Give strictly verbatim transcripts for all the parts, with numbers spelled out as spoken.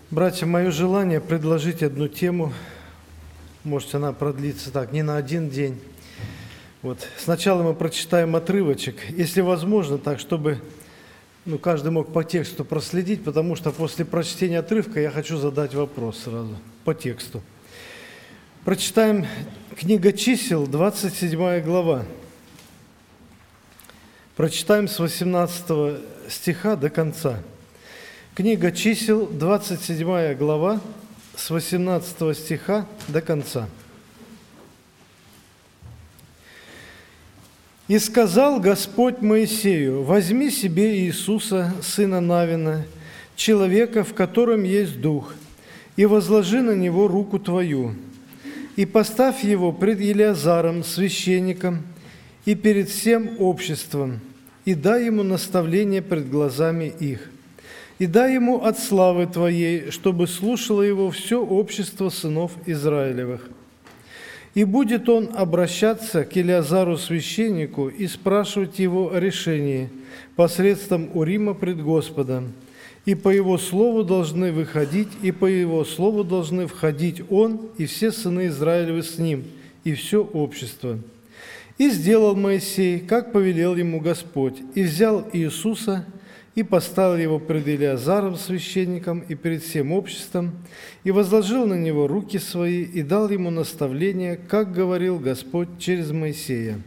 Братья, мое желание предложить одну тему, может, она продлится так, не на один день. Вот. Сначала мы прочитаем отрывочек, если возможно, так, чтобы ну, каждый мог по тексту проследить, потому что после прочтения отрывка я хочу задать вопрос сразу по тексту. Прочитаем книга Чисел, двадцать седьмая глава. Прочитаем с восемнадцатого стиха до конца. Книга Чисел, двадцать седьмая глава, с восемнадцатого стиха до конца. «И сказал Господь Моисею: возьми себе Иисуса, сына Навина, человека, в котором есть дух, и возложи на него руку твою, и поставь его пред Елеазаром, священником, и перед всем обществом, и дай ему наставление пред глазами их. И дай ему от славы Твоей, чтобы слушало его все общество сынов Израилевых. И будет он обращаться к Елеазару священнику и спрашивать его о решении посредством Урима пред Господом. И по его слову должны выходить, и по его слову должны входить он и все сыны Израилевы с ним, и все общество. И сделал Моисей, как повелел ему Господь, и взял Иисуса, и поставил его пред Елеазаром, священником, и перед всем обществом, и возложил на него руки свои, и дал ему наставление, как говорил Господь через Моисея».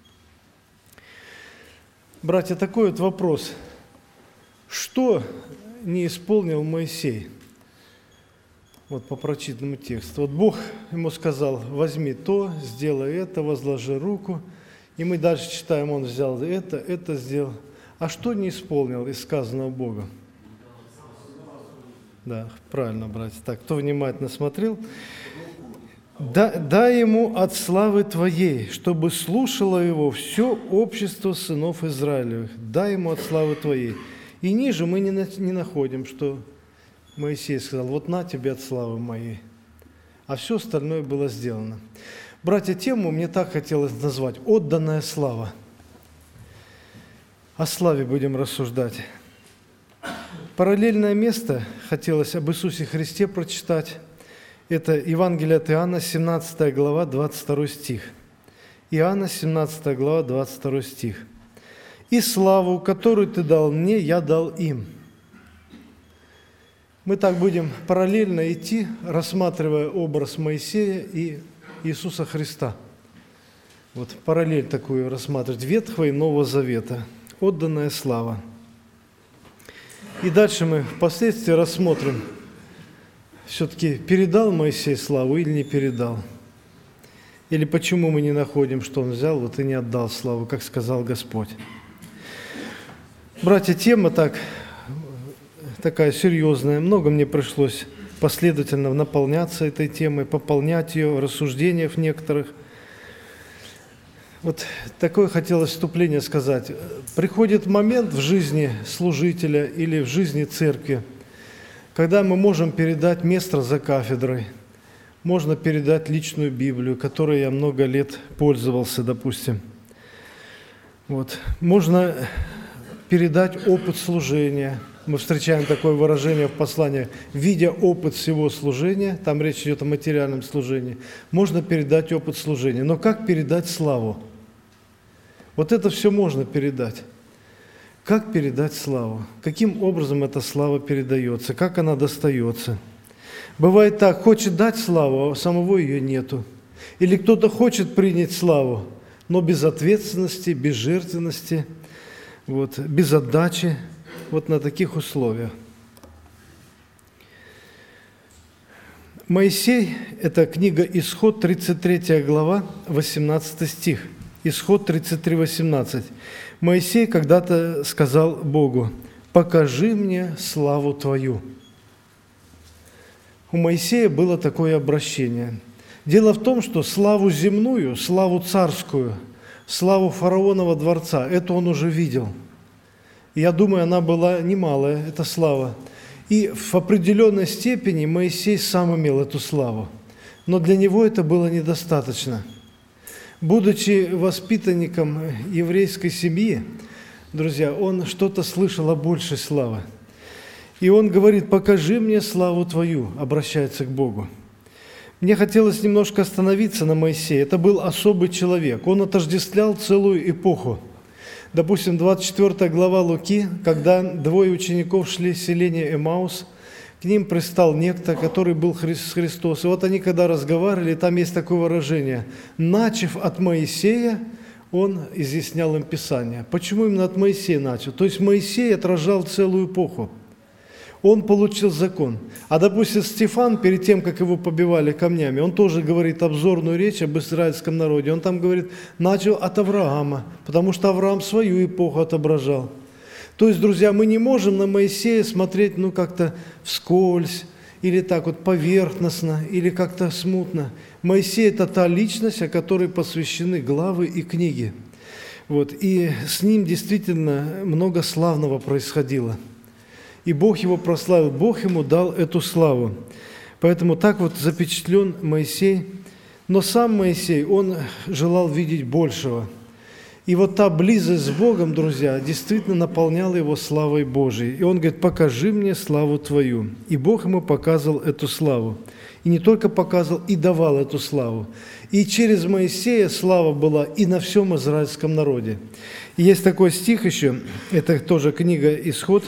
Братья, такой вот вопрос. Что не исполнил Моисей? Вот по прочитанному тексту. Вот Бог ему сказал: возьми то, сделай это, возложи руку. И мы дальше читаем, он взял это, это сделал. А что не исполнил из сказанного Богом? Да, правильно, братья. Так, кто внимательно смотрел? «Да, дай ему от славы Твоей, чтобы слушало его все общество сынов Израилевых». Дай ему от славы Твоей. И ниже мы не, на, не находим, что Моисей сказал: вот на тебе от славы моей. А все остальное было сделано. Братья, тему мне так хотелось назвать: «Отданная слава». О славе будем рассуждать. Параллельное место хотелось об Иисусе Христе прочитать. Это Евангелие от Иоанна, семнадцатая глава, двадцать второй стих. Иоанна, семнадцатая глава, двадцать второй стих. «И славу, которую Ты дал мне, я дал им». Мы так будем параллельно идти, рассматривая образ Моисея и Иисуса Христа. Вот параллель такую рассматривать Ветхого и Нового Завета. Отданная слава. И дальше мы впоследствии рассмотрим, все-таки передал Моисей славу или не передал. Или почему мы не находим, что он взял вот и не отдал славу, как сказал Господь. Братья, тема так, такая серьезная. Много мне пришлось последовательно наполняться этой темой, пополнять ее в рассуждениях некоторых. Вот такое хотелось вступление сказать. Приходит момент в жизни служителя или в жизни церкви, когда мы можем передать место за кафедрой, можно передать личную Библию, которой я много лет пользовался, допустим. Вот. Можно передать опыт служения. Мы встречаем такое выражение в послании: «Видя опыт всего служения», там речь идет о материальном служении, можно передать опыт служения. Но как передать славу? Вот это все можно передать. Как передать славу? Каким образом эта слава передается? Как она достается? Бывает так: хочет дать славу, а самого ее нету. Или кто-то хочет принять славу, но без ответственности, без жертвенности, вот, без отдачи, вот на таких условиях. Моисей, это книга Исход, тридцать третья глава, восемнадцатый стих. Исход тридцать три, восемнадцать. Моисей когда-то сказал Богу: «Покажи мне славу Твою». У Моисея было такое обращение. Дело в том, что славу земную, славу царскую, славу фараонова дворца, это он уже видел. Я думаю, она была немалая, эта слава. И в определенной степени Моисей сам имел эту славу. Но для него это было недостаточно. Будучи воспитанником еврейской семьи, друзья, он что-то слышал о большей славе. И он говорит: «Покажи мне славу Твою», обращается к Богу. Мне хотелось немножко остановиться на Моисее. Это был особый человек. Он отождествлял целую эпоху. Допустим, двадцать четвёртая глава Луки, когда двое учеников шли в селение Эмаус, к ним пристал некто, который был Христос. И вот они, когда разговаривали, там есть такое выражение: «Начав от Моисея, он изъяснял им Писание». Почему именно от Моисея начал? То есть Моисей отражал целую эпоху. Он получил закон. А, допустим, Стефан, перед тем, как его побивали камнями, он тоже говорит обзорную речь об израильском народе. Он там говорит: начал от Авраама, потому что Авраам свою эпоху отображал. То есть, друзья, мы не можем на Моисея смотреть, ну, как-то вскользь, или так вот поверхностно, или как-то смутно. Моисей – это та личность, о которой посвящены главы и книги. Вот. И с ним действительно много славного происходило. И Бог его прославил, Бог ему дал эту славу. Поэтому так вот запечатлен Моисей. Но сам Моисей, он желал видеть большего. И вот та близость с Богом, друзья, действительно наполняла его славой Божией. И он говорит: «Покажи мне славу Твою». И Бог ему показывал эту славу. И не только показывал, и давал эту славу. И через Моисея слава была и на всем израильском народе. И есть такой стих еще, это тоже книга «Исход»,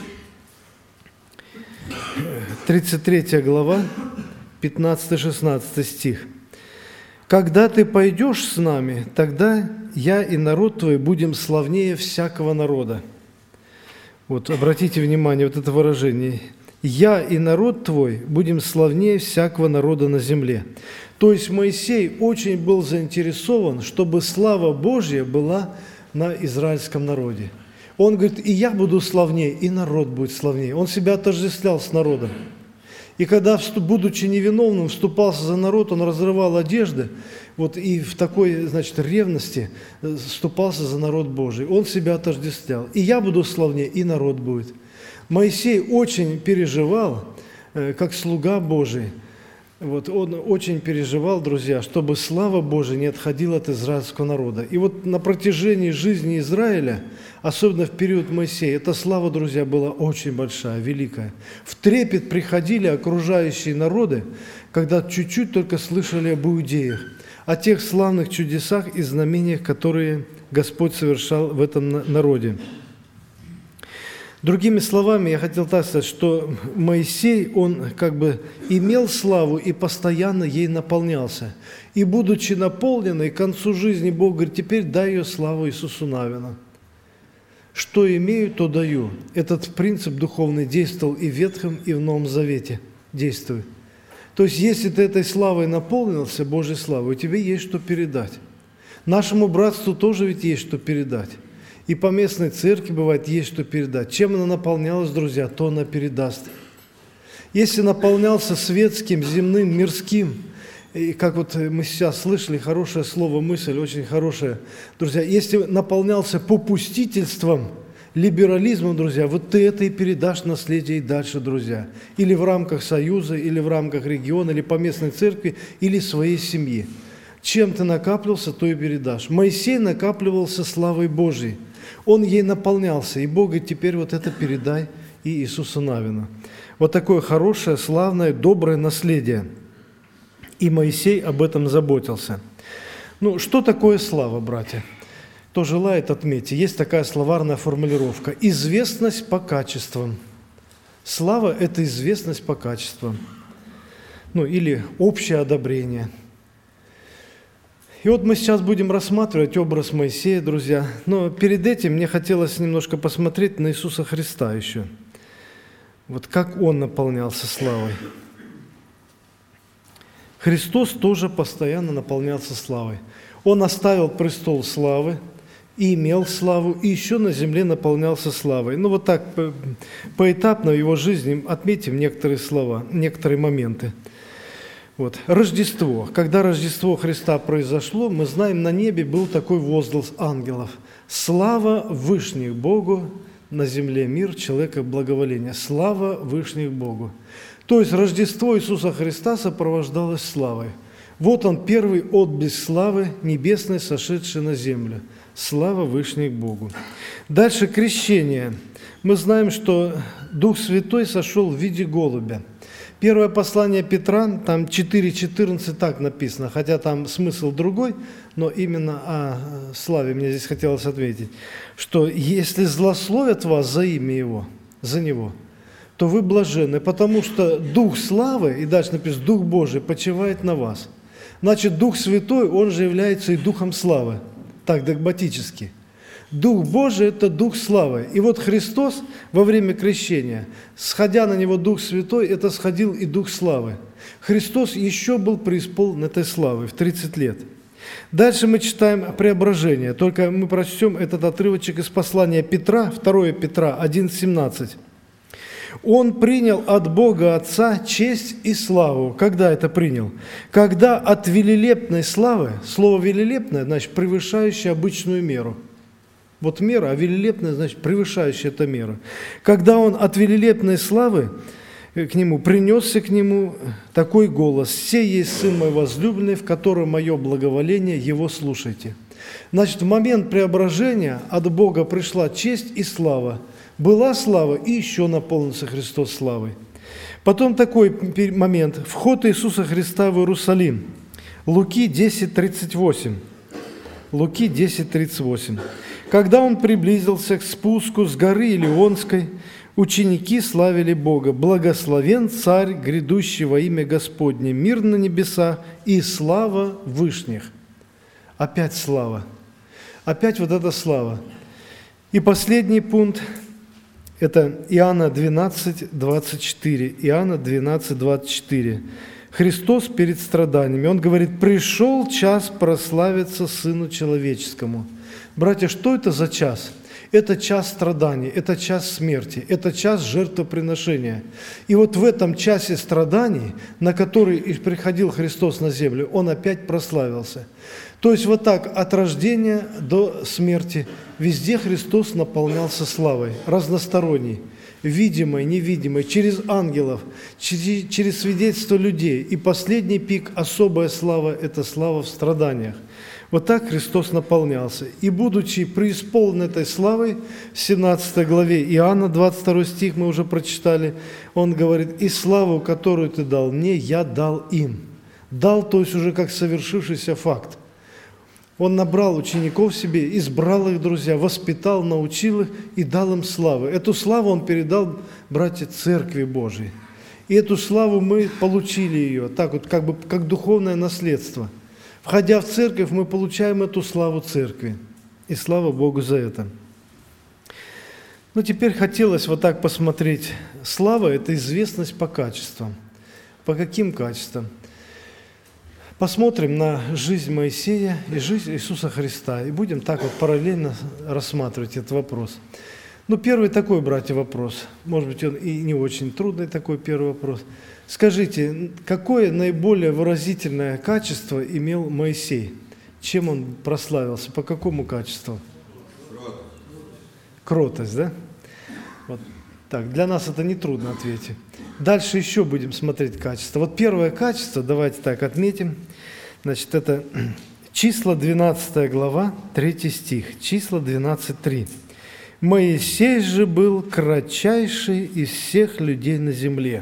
тридцать третья глава, пятнадцатый-шестнадцатый стих. «Когда ты пойдешь с нами, тогда я и народ твой будем славнее всякого народа». Вот, обратите внимание, вот это выражение. «Я и народ твой будем славнее всякого народа на земле». То есть Моисей очень был заинтересован, чтобы слава Божья была на израильском народе. Он говорит: «И я буду славнее, и народ будет славнее». Он себя отождествлял с народом. И когда, будучи невиновным, вступался за народ, он разрывал одежды, вот, и в такой, значит, ревности вступался за народ Божий. Он себя отождествлял. «И я буду славнее, и народ будет». Моисей очень переживал, как слуга Божий, вот, он очень переживал, друзья, чтобы слава Божия не отходила от израильского народа. И вот на протяжении жизни Израиля, особенно в период Моисея, эта слава, друзья, была очень большая, великая. В трепет приходили окружающие народы, когда чуть-чуть только слышали об иудеях, о тех славных чудесах и знамениях, которые Господь совершал в этом народе. Другими словами, я хотел так сказать, что Моисей, он как бы имел славу и постоянно ей наполнялся. И будучи наполненный, к концу жизни Бог говорит: «Теперь дай ее славу Иисусу Навину». «Что имею, то даю». Этот принцип духовный действовал и в Ветхом, и в Новом Завете. Действует. То есть, если ты этой славой наполнился, Божьей славой, у тебя есть что передать. Нашему братству тоже ведь есть что передать. И по местной церкви, бывает, есть что передать. Чем она наполнялась, друзья, то она передаст. Если наполнялся светским, земным, мирским, и как вот мы сейчас слышали, хорошее слово, мысль, очень хорошая, друзья, если наполнялся попустительством, либерализмом, друзья, вот ты это и передашь наследие и дальше, друзья. Или в рамках союза, или в рамках региона, или по местной церкви, или своей семьи. Чем ты накапливался, то и передашь. Моисей накапливался славой Божией. Он ей наполнялся. И Бог говорит: «Теперь вот это передай и Иисусу Навину». Вот такое хорошее, славное, доброе наследие. И Моисей об этом заботился. Ну, что такое слава, братья? Кто желает, отметьте. Есть такая словарная формулировка: известность по качествам. Слава – это известность по качествам. Ну, или общее одобрение. И вот мы сейчас будем рассматривать образ Моисея, друзья. Но перед этим мне хотелось немножко посмотреть на Иисуса Христа еще. Вот как Он наполнялся славой. Христос тоже постоянно наполнялся славой. Он оставил престол славы и имел славу, и еще на земле наполнялся славой. Ну вот так, поэтапно в его жизни отметим некоторые слова, некоторые моменты. Вот. Рождество. Когда Рождество Христа произошло, мы знаем, на небе был такой возглас ангелов: «Слава Вышних Богу, на земле мир, человека благоволение». Слава Вышних Богу. То есть Рождество Иисуса Христа сопровождалось славой. Вот он, первый отблеск славы небесной, сошедшей на землю. Слава Вышних Богу. Дальше крещение. Мы знаем, что Дух Святой сошел в виде голубя. Первое послание Петра, там четыре четырнадцать так написано, хотя там смысл другой, но именно о славе мне здесь хотелось ответить, что если злословят вас за имя Его, за Него, то вы блаженны, потому что Дух славы, и дальше написано, Дух Божий почивает на вас. Значит, Дух Святой, Он же является и Духом славы, так догматически. Дух Божий – это Дух славы. И вот Христос во время крещения, сходя на Него Дух Святой, это сходил и Дух славы. Христос еще был преисполнен этой славы в тридцать лет. Дальше мы читаем преображение. Только мы прочтем этот отрывочек из послания Петра, второе Петра, один семнадцать. «Он принял от Бога Отца честь и славу». Когда это принял? Когда от велилепной славы, слово «велилепное» значит превышающее обычную меру. Вот мера, а велилепная, значит, превышающая эту меру. Когда он от велилепной славы к нему, принесся к нему такой голос: «Сей есть Сын мой возлюбленный, в котором мое благоволение, его слушайте». Значит, в момент преображения от Бога пришла честь и слава. Была слава, и еще наполнился Христос славой. Потом такой момент. Вход Иисуса Христа в Иерусалим. Луки десять тридцать восемь. Луки десять тридцать восемь. Когда он приблизился к спуску с горы Илионской, ученики славили Бога: «Благословен Царь, грядущий во имя Господне, мир на небеса и слава вышних». Опять слава. Опять вот эта слава. И последний пункт – это Иоанна двенадцать двадцать четыре. Иоанна двенадцать двадцать четыре. Христос перед страданиями, Он говорит: «Пришел час прославиться Сыну Человеческому». Братья, что это за час? Это час страданий, это час смерти, это час жертвоприношения. И вот в этом часе страданий, на который и приходил Христос на землю, Он опять прославился. То есть вот так от рождения до смерти везде Христос наполнялся славой, разносторонней, видимой, невидимой, через ангелов, через, через свидетельство людей. И последний пик, особая слава – это слава в страданиях. Вот так Христос наполнялся. И, будучи преисполнен этой славой, в семнадцатой главе Иоанна, двадцать второй стих мы уже прочитали, Он говорит: «И славу, которую Ты дал мне, я дал им». Дал, то есть уже как совершившийся факт. Он набрал учеников себе, избрал их, друзья, воспитал, научил их и дал им славу. Эту славу Он передал, братья, Церкви Божией. И эту славу мы получили ее, так вот, как бы, как духовное наследство. Входя в церковь, мы получаем эту славу церкви. И слава Богу за это. Ну, теперь хотелось вот так посмотреть. Слава – это известность по качествам. По каким качествам? Посмотрим на жизнь Моисея и жизнь Иисуса Христа. И будем так вот параллельно рассматривать этот вопрос. Ну, первый такой, братья, вопрос. Может быть, он и не очень трудный такой первый вопрос. Скажите, какое наиболее выразительное качество имел Моисей? Чем он прославился? По какому качеству? Кротость. Кротость, да? Вот так, для нас это нетрудно ответить. Дальше еще будем смотреть качество. Вот первое качество, давайте так отметим. Значит, это числа двенадцатая глава, третий стих. Числа двенадцать три. «Моисей же был кратчайший из всех людей на земле».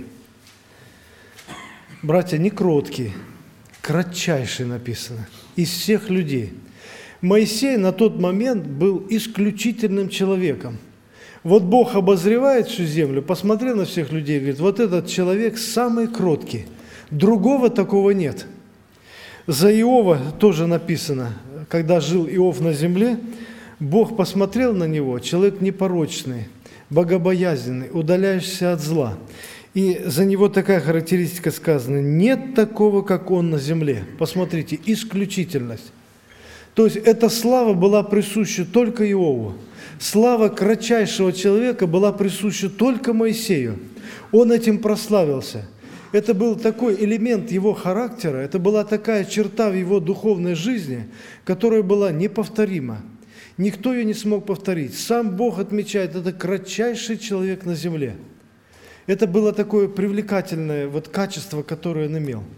Братья, не кроткий, кратчайший написано, из всех людей. Моисей на тот момент был исключительным человеком. Вот Бог обозревает всю землю, посмотрел на всех людей и говорит: вот этот человек самый кроткий, другого такого нет. За Иова тоже написано, когда жил Иов на земле, Бог посмотрел на него, человек непорочный, богобоязненный, удаляющийся от зла. И за него такая характеристика сказана: нет такого, как он на земле. Посмотрите, исключительность. То есть эта слава была присуща только Иову. Слава кратчайшего человека была присуща только Моисею. Он этим прославился. Это был такой элемент его характера, это была такая черта в его духовной жизни, которая была неповторима. Никто ее не смог повторить. Сам Бог отмечает: это кратчайший человек на земле. Это было такое привлекательное вот качество, которое он имел.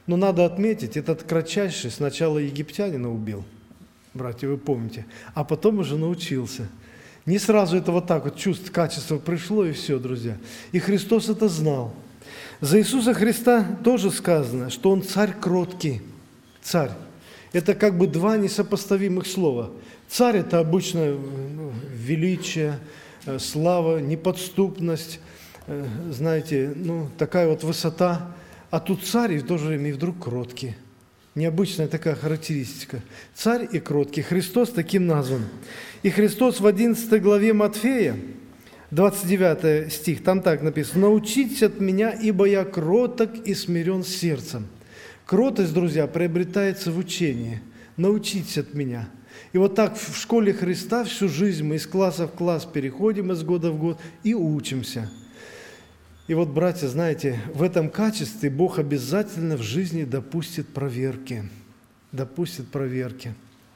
Но надо отметить, этот кратчайший сначала египтянина убил, братья, вы помните, а потом уже научился. Не сразу это вот так вот чувство, качество пришло, и все, друзья. И Христос это знал. За Иисуса Христа тоже сказано, что Он царь кроткий. Царь. Это как бы два несопоставимых слова. Царь – это обычно ну, величие, слава, неподступность, знаете, ну, такая вот высота. А тут царь и в то же время и вдруг кроткий. Необычная такая характеристика. Царь и кроткий. Христос таким назван. И Христос в одиннадцатой главе Матфея, двадцать девятый стих, там так написано: «Научитесь от Меня, ибо Я кроток и смирен сердцем». Кротость, друзья, приобретается в учении. Научитесь от Меня. И вот так в школе Христа всю жизнь мы из класса в класс переходим, из года в год и учимся. И вот, братья, знаете, в этом качестве Бог обязательно в жизни допустит проверки. Допустит проверки.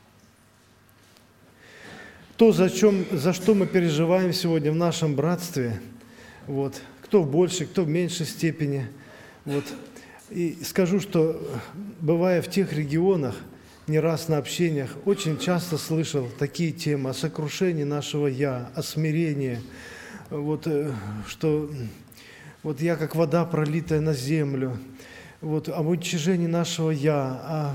То, за, чем, за что мы переживаем сегодня в нашем братстве, вот, кто в большей, кто в меньшей степени. Вот. И скажу, что, бывая в тех регионах, не раз на общениях, очень часто слышал такие темы о сокрушении нашего «я», о смирении, вот, что вот я как вода, пролитая на землю, вот, об уничижении нашего «я»,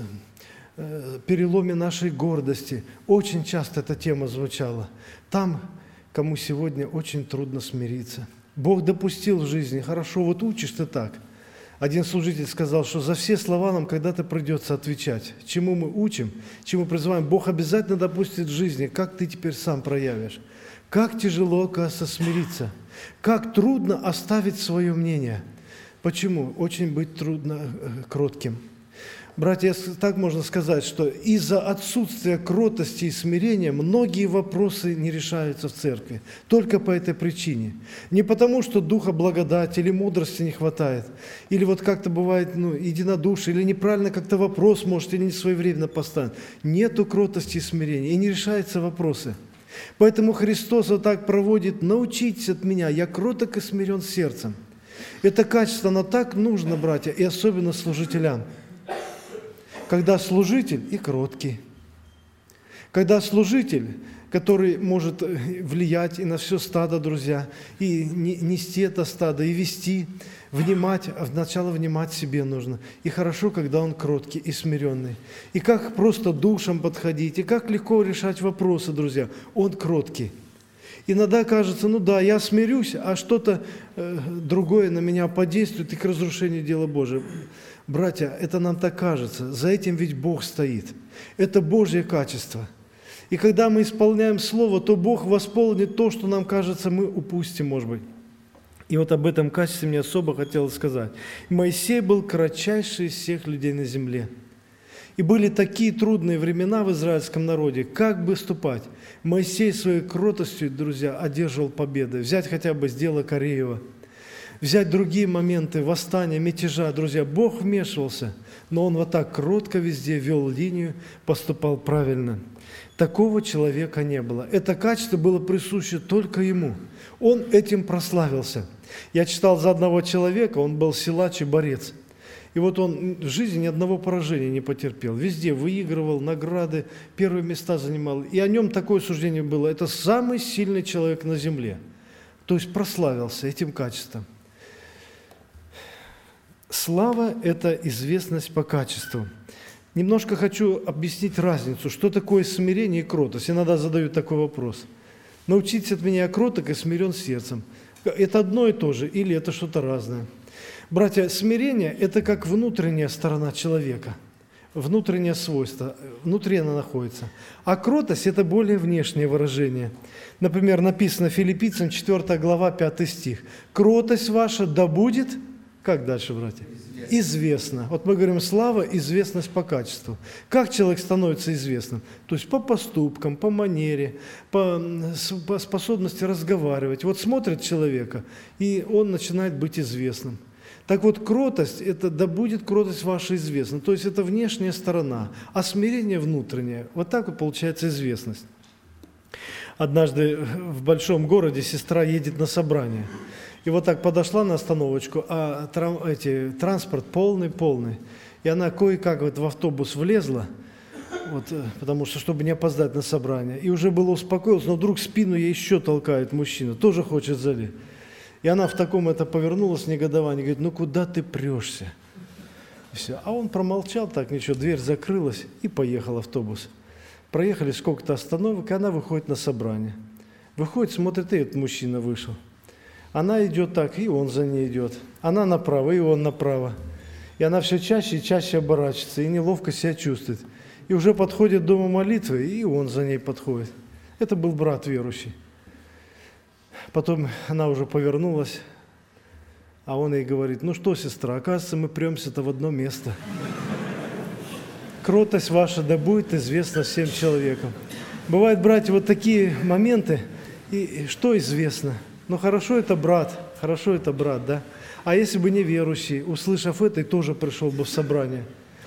о переломе нашей гордости. Очень часто эта тема звучала. Там, кому сегодня очень трудно смириться. Бог допустил в жизни, хорошо, вот учишь ты так. Один служитель сказал, что за все слова нам когда-то придется отвечать. Чему мы учим, чему призываем, Бог обязательно допустит в жизни, как ты теперь сам проявишь. Как тяжело, оказывается, смириться. Как трудно оставить свое мнение. Почему? Очень быть трудно кротким. Братья, так можно сказать, что из-за отсутствия кротости и смирения многие вопросы не решаются в церкви. Только по этой причине. Не потому, что духа благодати или мудрости не хватает, или вот как-то бывает ну, единодушие, или неправильно как-то вопрос может, или не своевременно поставлен. Нету кротости и смирения, и не решаются вопросы. Поэтому Христос вот так проводит: «Научитесь от Меня, Я кроток и смирен сердцем». Это качество, оно так нужно, братья, и особенно служителям. Когда служитель и кроткий, когда служитель, который может влиять и на все стадо, друзья, и нести это стадо, и вести, внимать, а сначала внимать себе нужно. И хорошо, когда он кроткий и смиренный. И как просто душам подходить, и как легко решать вопросы, друзья. Он кроткий. Иногда кажется, ну да, я смирюсь, а что-то э, другое на меня подействует и к разрушению дела Божия. Братья, это нам так кажется, за этим ведь Бог стоит. Это Божье качество. И когда мы исполняем Слово, то Бог восполнит то, что нам кажется, мы упустим, может быть. И вот об этом качестве мне особо хотелось сказать. Моисей был кратчайший из всех людей на земле. И были такие трудные времена в израильском народе, как бы ступать. Моисей своей кротостью, друзья, одерживал победы. Взять хотя бы с дела Кореева. Взять другие моменты восстания, мятежа, друзья. Бог вмешивался, но Он вот так кротко везде вел линию, поступал правильно. Такого человека не было. Это качество было присуще только Ему. Он этим прославился. Я читал за одного человека, он был силач и борец. И вот он в жизни ни одного поражения не потерпел. Везде выигрывал награды, первые места занимал. И о нем такое суждение было: это самый сильный человек на земле. То есть прославился этим качеством. Слава – это известность по качеству. Немножко хочу объяснить разницу, что такое смирение и кротость. Иногда задают такой вопрос. Научитесь от Меня, я кроток и смирен сердцем. Это одно и то же или это что-то разное? Братья, смирение – это как внутренняя сторона человека, внутреннее свойство, внутри она находится. А кротость – это более внешнее выражение. Например, написано Филиппийцам четвёртая глава, пятый стих. «Кротость ваша да будет…» Как дальше, братья? Известно. Известно. Вот мы говорим, слава – известность по качеству. Как человек становится известным? То есть по поступкам, по манере, по, по способности разговаривать. Вот смотрит человека, и он начинает быть известным. Так вот, кротость – это да будет кротость ваша известна. То есть это внешняя сторона, а смирение внутреннее. Вот так вот получается известность. Однажды в большом городе сестра едет на собрание. И вот так подошла на остановочку, а трам, эти, транспорт полный-полный. И она кое-как вот в автобус влезла, вот, потому что, чтобы не опоздать на собрание. И уже было успокоилась, но вдруг спину ей еще толкает мужчина, тоже хочет залезть. И она в таком это повернулась, негодовании, говорит, ну куда ты прешься? И все. А он промолчал, так ничего, дверь закрылась, и поехал автобус. Проехали сколько-то остановок, и она выходит на собрание. Выходит, смотрит, и этот мужчина вышел. Она идет так, и он за ней идет. Она направо, и он направо. И она все чаще и чаще оборачивается, и неловко себя чувствует. И уже подходит дома молитвы, и он за ней подходит. Это был брат верующий. Потом она уже повернулась, а он ей говорит, ну что, сестра, оказывается, мы премся-то в одно место. Кротость ваша да будет известна всем человекам. Бывают, братья, вот такие моменты, и что известно? Ну хорошо это брат, хорошо это брат, да? А если бы не верующий, услышав это, и тоже пришел бы в собрание.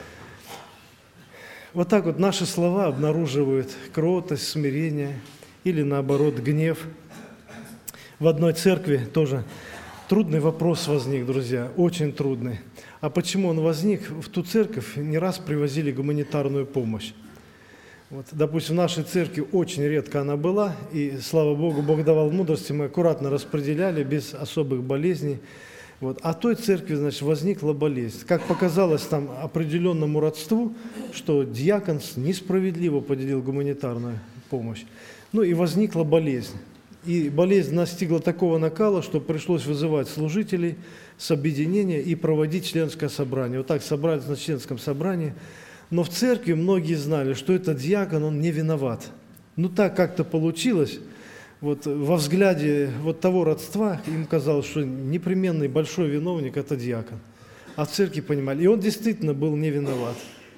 Вот так вот наши слова обнаруживают кротость, смирение или наоборот гнев. В одной церкви тоже трудный вопрос возник, друзья, очень трудный. А почему он возник? В ту церковь не раз привозили гуманитарную помощь. Вот, допустим, в нашей церкви очень редко она была, и, слава Богу, Бог давал мудрости, мы аккуратно распределяли, без особых болезней. Вот. А той церкви, значит, возникла болезнь. Как показалось там определенному родству, что диакон несправедливо поделил гуманитарную помощь. Ну и возникла болезнь. И болезнь настигла такого накала, что пришлось вызывать служителей с объединения и проводить членское собрание. Вот так собрались на членском собрании. Но в церкви многие знали, что этот диакон, он не виноват. Ну так как-то получилось, вот во взгляде вот того родства им казалось, что непременный большой виновник – это диакон. А в церкви понимали, и он действительно был не виноват.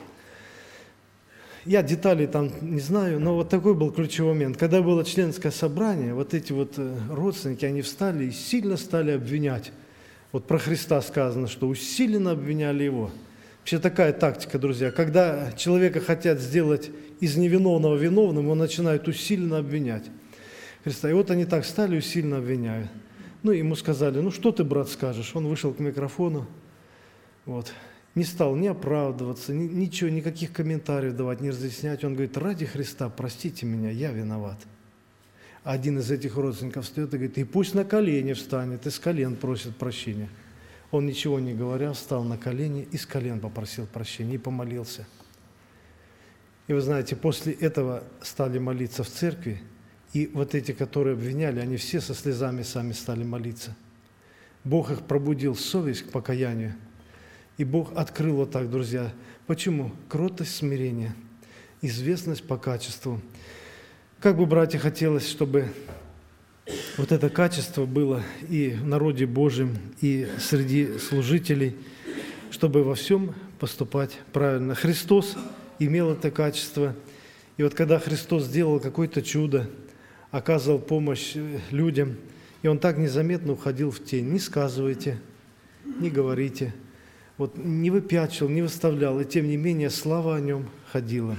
Я деталей там не знаю, но вот такой был ключевой момент. Когда было членское собрание, вот эти вот родственники, они встали и сильно стали обвинять. Вот про Христа сказано, что усиленно обвиняли его. Вообще такая тактика, друзья. Когда человека хотят сделать из невиновного виновным, он начинает усиленно обвинять Христа. И вот они так стали, усиленно обвиняют. Ну, ему сказали, ну что ты, брат, скажешь? Он вышел к микрофону, вот. Не стал ни оправдываться, ни, ничего, никаких комментариев давать, не разъяснять. Он говорит, ради Христа, простите меня, я виноват. Один из этих родственников встает и говорит, и пусть на колени встанет, и с колен просит прощения. Он, ничего не говоря, встал на колени и с колен попросил прощения и помолился. И вы знаете, после этого стали молиться в церкви, и вот эти, которые обвиняли, они все со слезами сами стали молиться. Бог их пробудил совесть к покаянию. И Бог открыл вот так, друзья. Почему? Кротость, смирение, известность по качеству. Как бы, братья, хотелось, чтобы вот это качество было и в народе Божьем, и среди служителей, чтобы во всем поступать правильно. Христос имел это качество. И вот когда Христос сделал какое-то чудо, оказывал помощь людям, и Он так незаметно уходил в тень. Не сказывайте, не говорите. Вот не выпячивал, не выставлял, и тем не менее слава о нем ходила.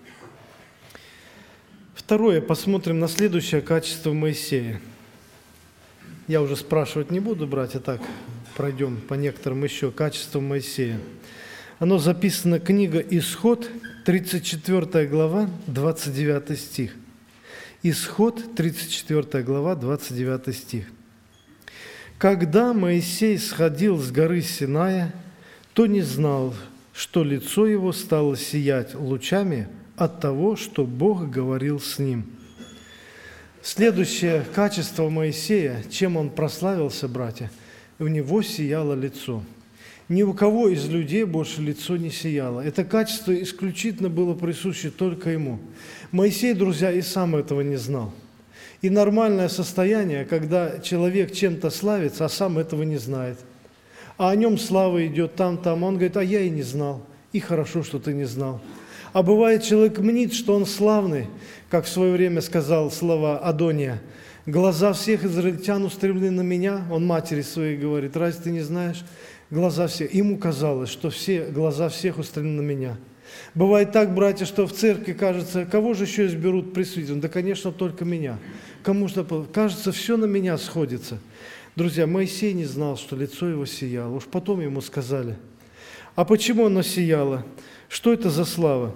Второе, посмотрим на следующее качество Моисея. Я уже спрашивать не буду, братья, так пройдем по некоторым еще качествам Моисея. Оно записано, книга Исход, тридцать четвёртая глава, двадцать девятый стих. Исход, тридцать четвёртая глава, двадцать девятый стих. «Когда Моисей сходил с горы Синая, то не знал, что лицо его стало сиять лучами от того, что Бог говорил с ним». Следующее качество Моисея, чем он прославился, братья, у него сияло лицо. Ни у кого из людей больше лицо не сияло. Это качество исключительно было присуще только ему. Моисей, друзья, и сам этого не знал. И нормальное состояние, когда человек чем-то славится, а сам этого не знает. А о нем слава идет там-там. Он говорит, а я и не знал. И хорошо, что ты не знал. А бывает, человек мнит, что он славный, как в свое время сказал слова Адония. Глаза всех израильтян устремлены на меня. Он матери своей говорит, разве ты не знаешь? Глаза всех. Ему казалось, что все глаза всех устремлены на меня. Бывает так, братья, что в церкви кажется, кого же еще изберут пресвитером? Да, конечно, только меня. Кому что кажется, все на меня сходится. Друзья, Моисей не знал, что лицо его сияло. Уж потом ему сказали. А почему оно сияло? Что это за слава?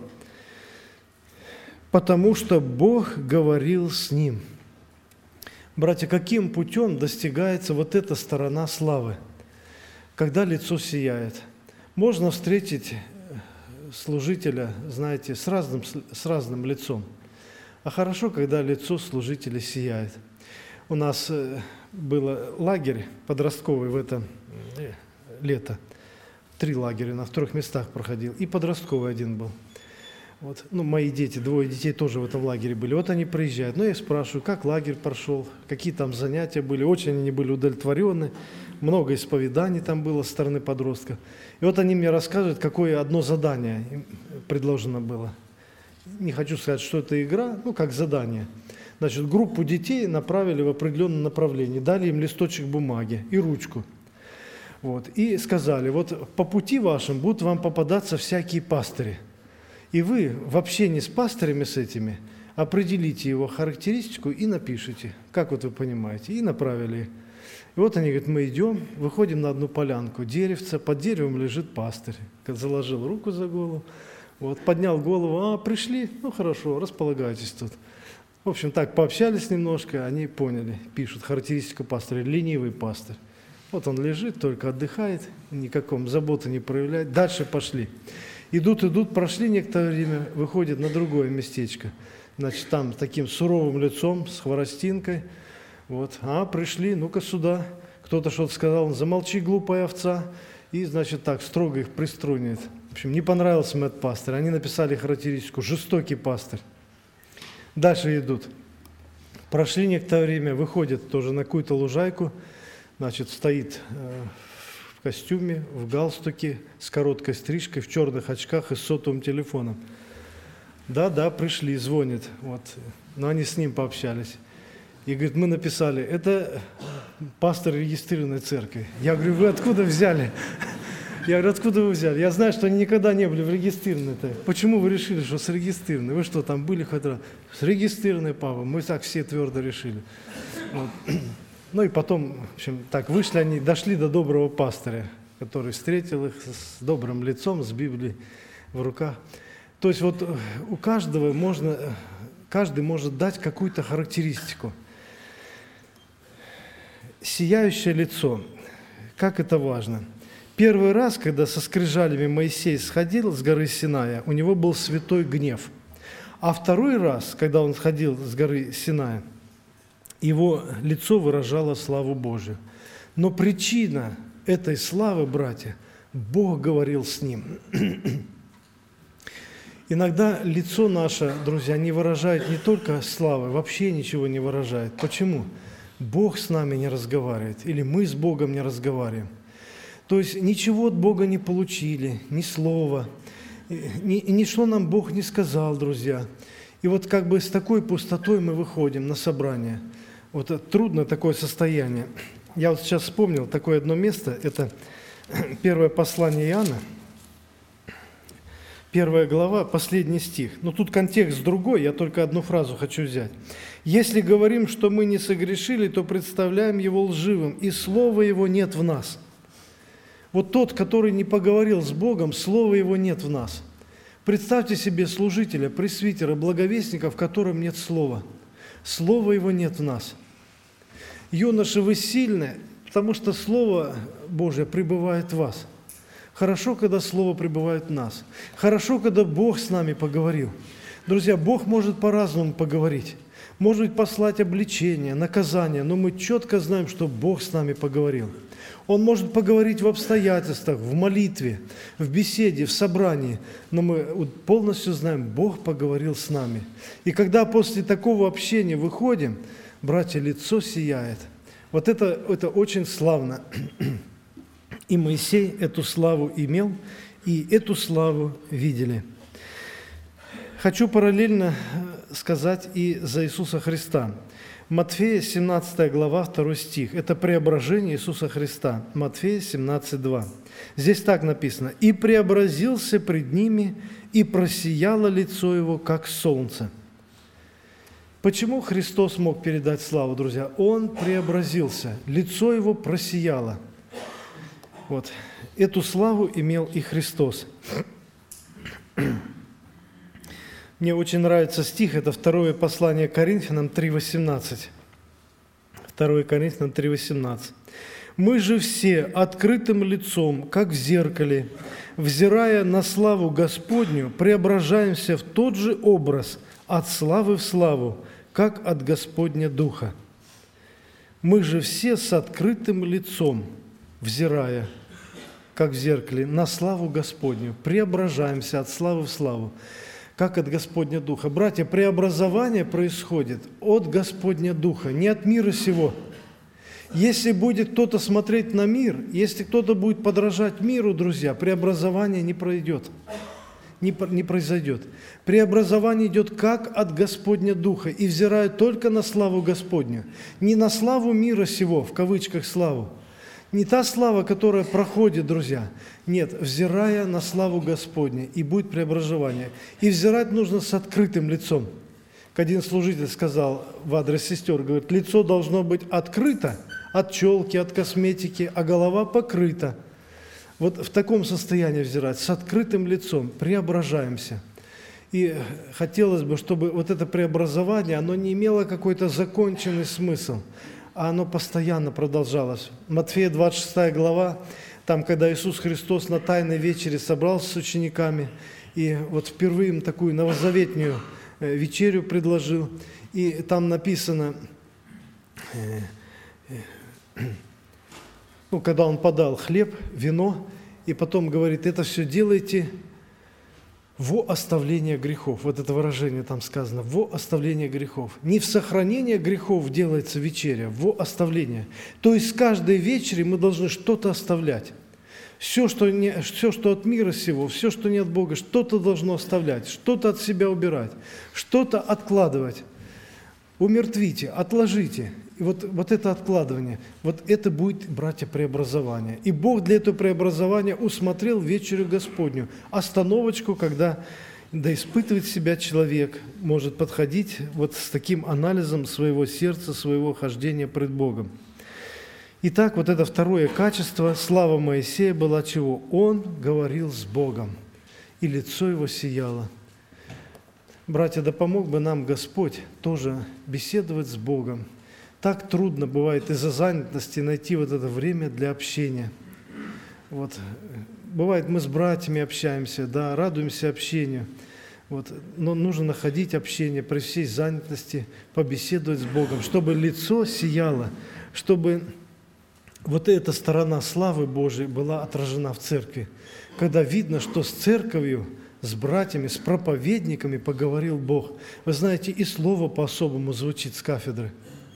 Потому что Бог говорил с ним. Братья, каким путем достигается вот эта сторона славы? Когда лицо сияет. Можно встретить служителя, знаете, с разным, с разным лицом. А хорошо, когда лицо служителя сияет. У нас был лагерь подростковый в это лето. Три лагеря, на в трех местах проходил. И подростковый один был. Вот. Ну, мои дети, двое детей тоже в этом лагере были. Вот они приезжают. Ну, я спрашиваю, как лагерь прошел, какие там занятия были. Очень они были удовлетворены. Много исповеданий там было со стороны подростков. И вот они мне рассказывают, какое одно задание им предложено было. Не хочу сказать, что это игра, ну, как задание. Значит, группу детей направили в определенном направлении, дали им листочек бумаги и ручку. Вот. И сказали, вот по пути вашим будут вам попадаться всякие пастыри. И вы в общении с пастырями с этими определите его характеристику и напишите, как вот вы понимаете, и направили их. И вот они говорят, мы идем, выходим на одну полянку, деревце, под деревом лежит пастырь. Заложил руку за голову, вот, поднял голову, а, пришли, ну хорошо, располагайтесь тут. В общем, так, пообщались немножко, они поняли, пишут характеристику пастыря, ленивый пастырь. Вот он лежит, только отдыхает, никаком заботы не проявляет. Дальше пошли. Идут, идут, прошли некоторое время, выходят на другое местечко. Значит, там с таким суровым лицом, с хворостинкой. Вот. А, пришли, ну-ка сюда. Кто-то что-то сказал, он, замолчи, глупая овца. И, значит, так, строго их приструнивает. В общем, не понравился им этот пастырь. Они написали характеристику «жестокий пастырь». Дальше идут. Прошли некоторое время, выходят тоже на какую-то лужайку. Значит, стоит э, в костюме, в галстуке, с короткой стрижкой, в черных очках и с сотовым телефоном. Да, да, пришли, звонят. Вот. Но они с ним пообщались. И говорит, мы написали, это пастор регистрированной церкви. Я говорю, вы откуда взяли? Я говорю, откуда вы взяли? Я знаю, что они никогда не были в регистрированной. Почему вы решили, что срегистрированной? Вы что, там были хоть раз? Срегистрированный, папа. Мы так все твердо решили. Вот. Ну и потом, в общем, так вышли они, дошли до доброго пастыря, который встретил их с добрым лицом, с Библией в руках. То есть вот у каждого можно, каждый может дать какую-то характеристику. Сияющее лицо. Как это важно. Первый раз, когда со скрижалями Моисей сходил с горы Синая, у него был святой гнев. А второй раз, когда он сходил с горы Синая, его лицо выражало славу Божию. Но причина этой славы, братья, Бог говорил с ним. Иногда лицо наше, друзья, не выражает не только славы, вообще ничего не выражает. Почему? Бог с нами не разговаривает, или мы с Богом не разговариваем. То есть ничего от Бога не получили, ни слова, ни, ничто нам Бог не сказал, друзья. И вот как бы с такой пустотой мы выходим на собрание. Вот это трудно такое состояние. Я вот сейчас вспомнил такое одно место, это первое послание Иоанна, первая глава, последний стих. Но тут контекст другой, я только одну фразу хочу взять. «Если говорим, что мы не согрешили, то представляем его лживым, и слова его нет в нас». Вот тот, который не поговорил с Богом, слова его нет в нас. Представьте себе служителя, пресвитера, благовестника, в котором нет слова. Слова его нет в нас. Юноши, вы сильны, потому что Слово Божие пребывает в вас. Хорошо, когда Слово пребывает в нас. Хорошо, когда Бог с нами поговорил. Друзья, Бог может по-разному поговорить. Может быть, послать обличение, наказание, но мы четко знаем, что Бог с нами поговорил. Он может поговорить в обстоятельствах, в молитве, в беседе, в собрании, но мы полностью знаем, Бог поговорил с нами. И когда после такого общения выходим, братья, лицо сияет. Вот это, это очень славно. И Моисей эту славу имел, и эту славу видели. Хочу параллельно сказать и за Иисуса Христа. Матфея, семнадцатая глава, второй стих. Это преображение Иисуса Христа. Матфея семнадцать, два. Здесь так написано. «И преобразился пред ними, и просияло лицо его, как солнце». Почему Христос мог передать славу, друзья? Он преобразился, лицо Его просияло. Вот. Эту славу имел и Христос. Мне очень нравится стих, это второе послание Коринфянам три восемнадцать. второе Коринфянам три восемнадцать. «Мы же все открытым лицом, как в зеркале, взирая на славу Господню, преображаемся в тот же образ от славы в славу, как от Господня Духа». Мы же все с открытым лицом, взирая, как в зеркале, на славу Господню, преображаемся от славы в славу, как от Господня Духа. Братья, преобразование происходит от Господня Духа, не от мира сего. Если будет кто-то смотреть на мир, если кто-то будет подражать миру, друзья, преобразование не пройдет, не, не произойдет. Преобразование идет как от Господня Духа и взирает только на славу Господню, не на славу мира сего, в кавычках славу, не та слава, которая проходит, друзья. Нет, взирая на славу Господню, и будет преобразование. И взирать нужно с открытым лицом. Как один служитель сказал в адрес сестер, говорит, лицо должно быть открыто от челки, от косметики, а голова покрыта. Вот в таком состоянии взирать, с открытым лицом, преображаемся. И хотелось бы, чтобы вот это преобразование, оно не имело какой-то законченный смысл, а оно постоянно продолжалось. Матфея двадцать шестая глава, там, когда Иисус Христос на Тайной вечере собрался с учениками, и вот впервые им такую новозаветную вечерю предложил, и там написано, ну, когда Он подал хлеб, вино, и потом говорит, это все делайте во оставление грехов. Вот это выражение там сказано, во оставление грехов. Не в сохранение грехов делается вечеря, во оставление. То есть с каждой вечери мы должны что-то оставлять. Все что, не, все, что от мира сего, все, что не от Бога, что-то должно оставлять, что-то от себя убирать, что-то откладывать. Умертвите, отложите. И вот, вот это откладывание, вот это будет, братья, преобразование. И Бог для этого преобразования усмотрел вечерю Господню, остановочку, когда да испытывает себя человек, может подходить вот с таким анализом своего сердца, своего хождения пред Богом. Итак, вот это второе качество, слава Моисея была чего? Он говорил с Богом, и лицо его сияло. Братья, да помог бы нам Господь тоже беседовать с Богом. Так трудно бывает из-за занятости найти вот это время для общения. Вот. Бывает, мы с братьями общаемся, да, радуемся общению. Вот. Но нужно находить общение при всей занятости, побеседовать с Богом, чтобы лицо сияло, чтобы вот эта сторона славы Божией была отражена в церкви. Когда видно, что с церковью, с братьями, с проповедниками поговорил Бог. Вы знаете, и слово по-особому звучит с кафедры.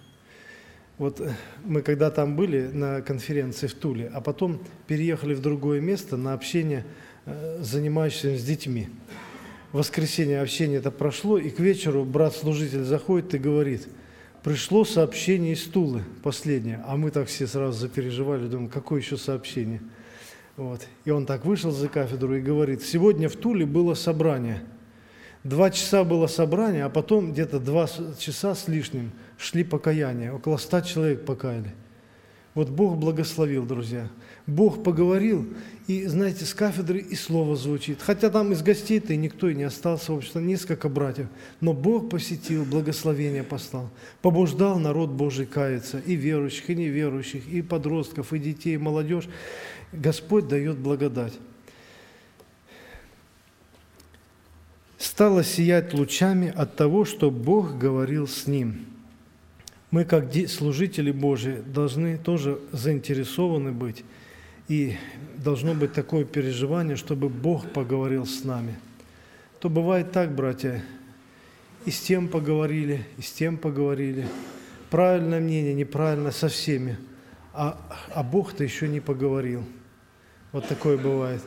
Вот мы когда там были на конференции в Туле, а потом переехали в другое место на общение, занимающееся с детьми. В воскресенье общение это прошло, и к вечеру брат-служитель заходит и говорит, пришло сообщение из Тулы, последнее, а мы так все сразу запереживали, думаем, какое еще сообщение. Вот. И он так вышел за кафедру и говорит, сегодня в Туле было собрание. Два часа было собрание, а потом где-то два часа с лишним шли покаяния. Около ста человек покаяли. Вот Бог благословил, друзья. Бог поговорил, и, знаете, с кафедры и слово звучит. Хотя там из гостей-то и никто и не остался, в общем-то, несколько братьев. Но Бог посетил, благословение послал. Побуждал народ Божий каяться, и верующих, и неверующих, и подростков, и детей, и молодежь. Господь дает благодать. Стало сиять лучами от того, что Бог говорил с ним. Мы, как служители Божии, должны тоже заинтересованы быть, и должно быть такое переживание, чтобы Бог поговорил с нами. То бывает так, братья, и с тем поговорили, и с тем поговорили. Правильное мнение, неправильно, со всеми, а, а Бог-то еще не поговорил. Вот такое бывает.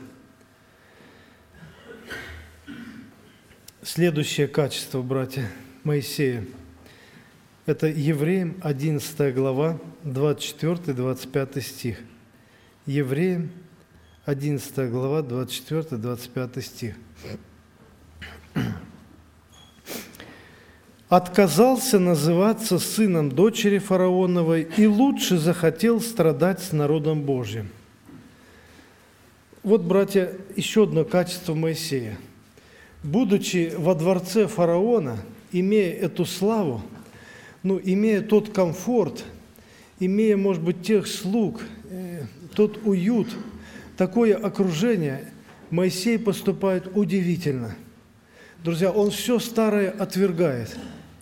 Следующее качество, братья, Моисея. Это Евреям одиннадцатая глава, двадцать четвёртый — двадцать пятый стих. Евреям одиннадцатая глава, двадцать четвёртый — двадцать пятый стих. отказался называться сыном дочери фараоновой и лучше захотел страдать с народом Божьим. Вот, братья, еще одно качество Моисея. Будучи во дворце фараона, имея эту славу, ну, имея тот комфорт, имея, может быть, тех слуг, э, тот уют, такое окружение, Моисей поступает удивительно. Друзья, он все старое отвергает.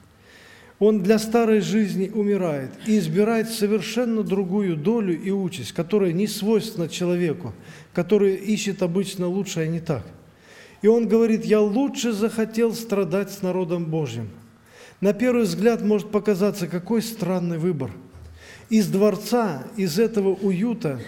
Он для старой жизни умирает и избирает совершенно другую долю и участь, которая не свойственна человеку, который ищет обычно лучшее, а не так. И он говорит: «Я лучше захотел страдать с народом Божьим». На первый взгляд может показаться, какой странный выбор. Из дворца, из этого уюта,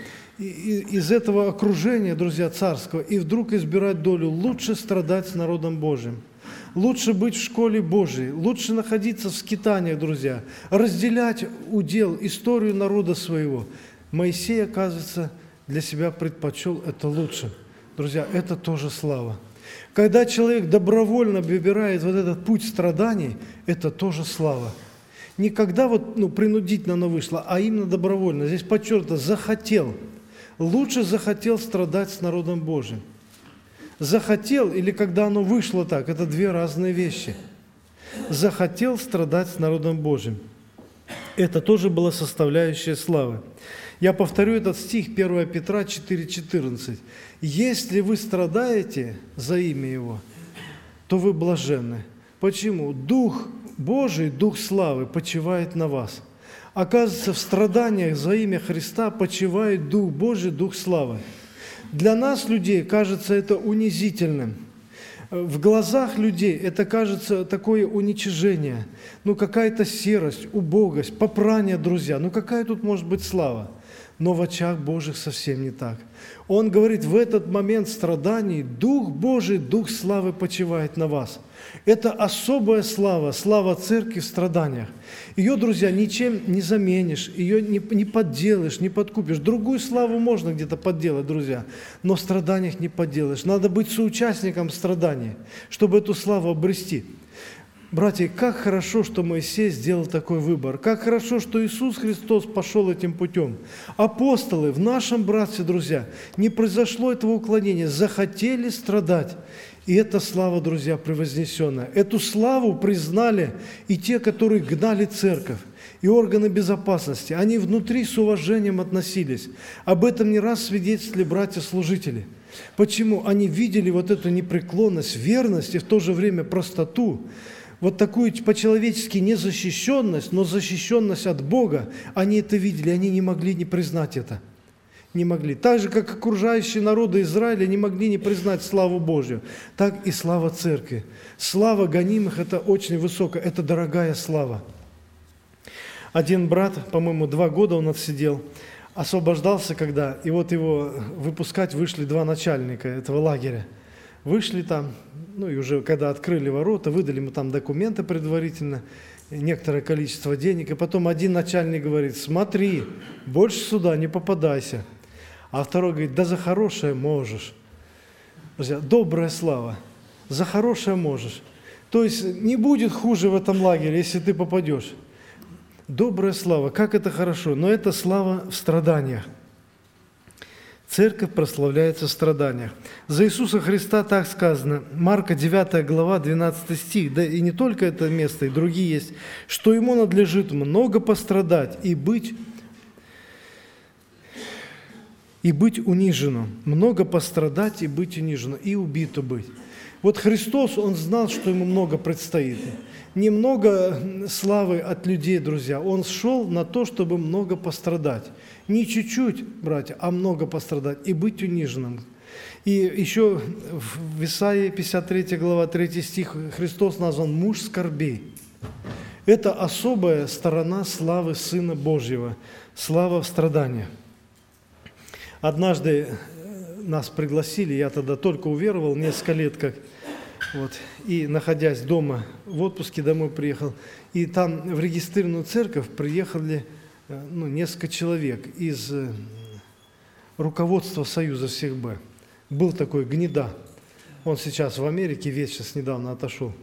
из этого окружения, друзья, царского, и вдруг избирать долю лучше страдать с народом Божьим. Лучше быть в школе Божией, лучше находиться в скитаниях, друзья, разделять удел, историю народа своего. Моисей, оказывается, для себя предпочел это лучше. Друзья, это тоже слава. Когда человек добровольно выбирает вот этот путь страданий, это тоже слава. Не когда вот, ну, принудительно оно вышло, а именно добровольно. Здесь подчеркнуто: захотел. Лучше захотел страдать с народом Божьим. Захотел или когда оно вышло так, это две разные вещи. Захотел страдать с народом Божьим. Это тоже была составляющая славы. Я повторю этот стих первое Петра четыре четырнадцать. «Если вы страдаете за имя Его, то вы блаженны». Почему? Дух Божий, Дух славы почивает на вас. Оказывается, в страданиях за имя Христа почивает Дух Божий, Дух славы. Для нас, людей, кажется это унизительным. В глазах людей это кажется такое уничижение, ну какая-то серость, убогость, попрание, друзья. Ну какая тут может быть слава? Но в очах Божьих совсем не так. Он говорит: в этот момент страданий Дух Божий, Дух славы почивает на вас. Это особая слава, слава церкви в страданиях. Ее, друзья, ничем не заменишь, ее не, не подделаешь, не подкупишь. Другую славу можно где-то подделать, друзья, но в страданиях не подделаешь. Надо быть соучастником страданий, чтобы эту славу обрести. Братья, как хорошо, что Моисей сделал такой выбор. Как хорошо, что Иисус Христос пошел этим путем. Апостолы в нашем братстве, друзья, не произошло этого уклонения, захотели страдать. И эта слава, друзья, превознесенная. Эту славу признали и те, которые гнали церковь, и органы безопасности. Они внутри с уважением относились. Об этом не раз свидетельствовали братья-служители. Почему? Они видели вот эту непреклонность, верность и в то же время простоту. Вот такую по-человечески незащищенность, но защищенность от Бога, они это видели, они не могли не признать это. Не могли. Так же, как окружающие народы Израиля не могли не признать славу Божью, так и слава Церкви. Слава гонимых – это очень высокая, это дорогая слава. Один брат, по-моему, два года он отсидел, освобождался когда, и вот его выпускать вышли два начальника этого лагеря. Вышли там, ну и уже когда открыли ворота, выдали ему там документы предварительно, некоторое количество денег, и потом один начальник говорит: смотри, больше сюда не попадайся. А второй говорит: да за хорошее можешь. Друзья, добрая слава, за хорошее можешь. То есть не будет хуже в этом лагере, если ты попадешь. Добрая слава, как это хорошо, но это слава в страданиях. Церковь прославляется в страданиях. За Иисуса Христа так сказано, Марка девятая глава, двенадцатый стих, да и не только это место, и другие есть, что ему надлежит много пострадать и быть, и быть униженным, много пострадать и быть униженным, и убито быть. Вот Христос, Он знал, что Ему много предстоит. Немного славы от людей, друзья. Он шел на то, чтобы много пострадать. Не чуть-чуть, братья, а много пострадать и быть униженным. И еще в Исаии пятьдесят третья глава, третий стих, Христос назван «муж скорбей». Это особая сторона славы Сына Божьего, слава в страданиях. Однажды нас пригласили, я тогда только уверовал, несколько лет как, вот, и находясь дома в отпуске, домой приехал, и там в регистрированную церковь приехали ну, несколько человек из руководства Союза всех Б. Был такой Гнеда, он сейчас в Америке, весь сейчас недавно отошел.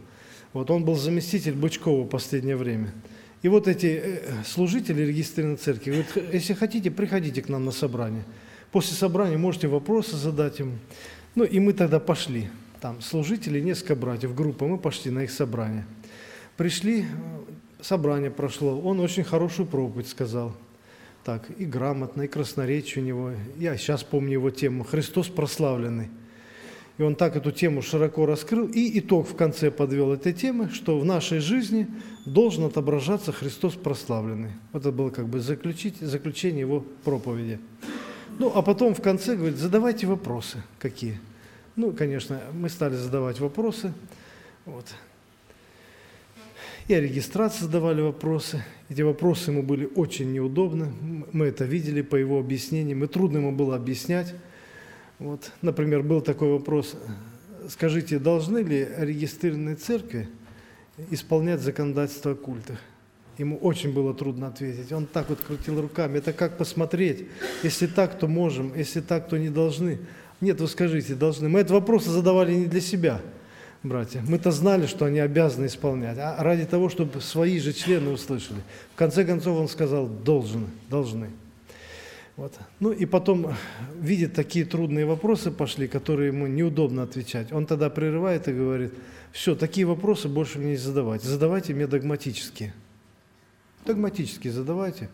Вот он был заместитель Бычкова в последнее время. И вот эти служители регистрированной церкви говорят: если хотите, приходите к нам на собрание. После собрания можете вопросы задать им. Ну и мы тогда пошли. Там служители, несколько братьев, группа, мы пошли на их собрание. Пришли, собрание прошло, он очень хорошую проповедь сказал. Так, и грамотно, и красноречие у него. Я сейчас помню его тему «Христос прославленный». И он так эту тему широко раскрыл, и итог в конце подвел этой темы, что в нашей жизни должен отображаться Христос прославленный. Вот это было как бы заключить, заключение его проповеди. Ну, а потом в конце говорит: задавайте вопросы какие. Ну, конечно, мы стали задавать вопросы. Вот. И о регистрации задавали вопросы. Эти вопросы ему были очень неудобны. Мы это видели по его объяснениям. И трудно ему было объяснять. Вот. Например, был такой вопрос: скажите, должны ли регистрированные церкви исполнять законодательство о культах? Ему очень было трудно ответить. Он так вот крутил руками. Это как посмотреть? Если так, то можем. Если так, то не должны. Нет, вы скажите, должны. Мы этот вопрос задавали не для себя, братья. Мы-то знали, что они обязаны исполнять, а ради того, чтобы свои же члены услышали. В конце концов он сказал: должны, должны. Вот. Ну и потом, видит, такие трудные вопросы пошли, которые ему неудобно отвечать. Он тогда прерывает и говорит: все, такие вопросы больше мне не задавайте. Задавайте мне догматические. Догматические задавайте.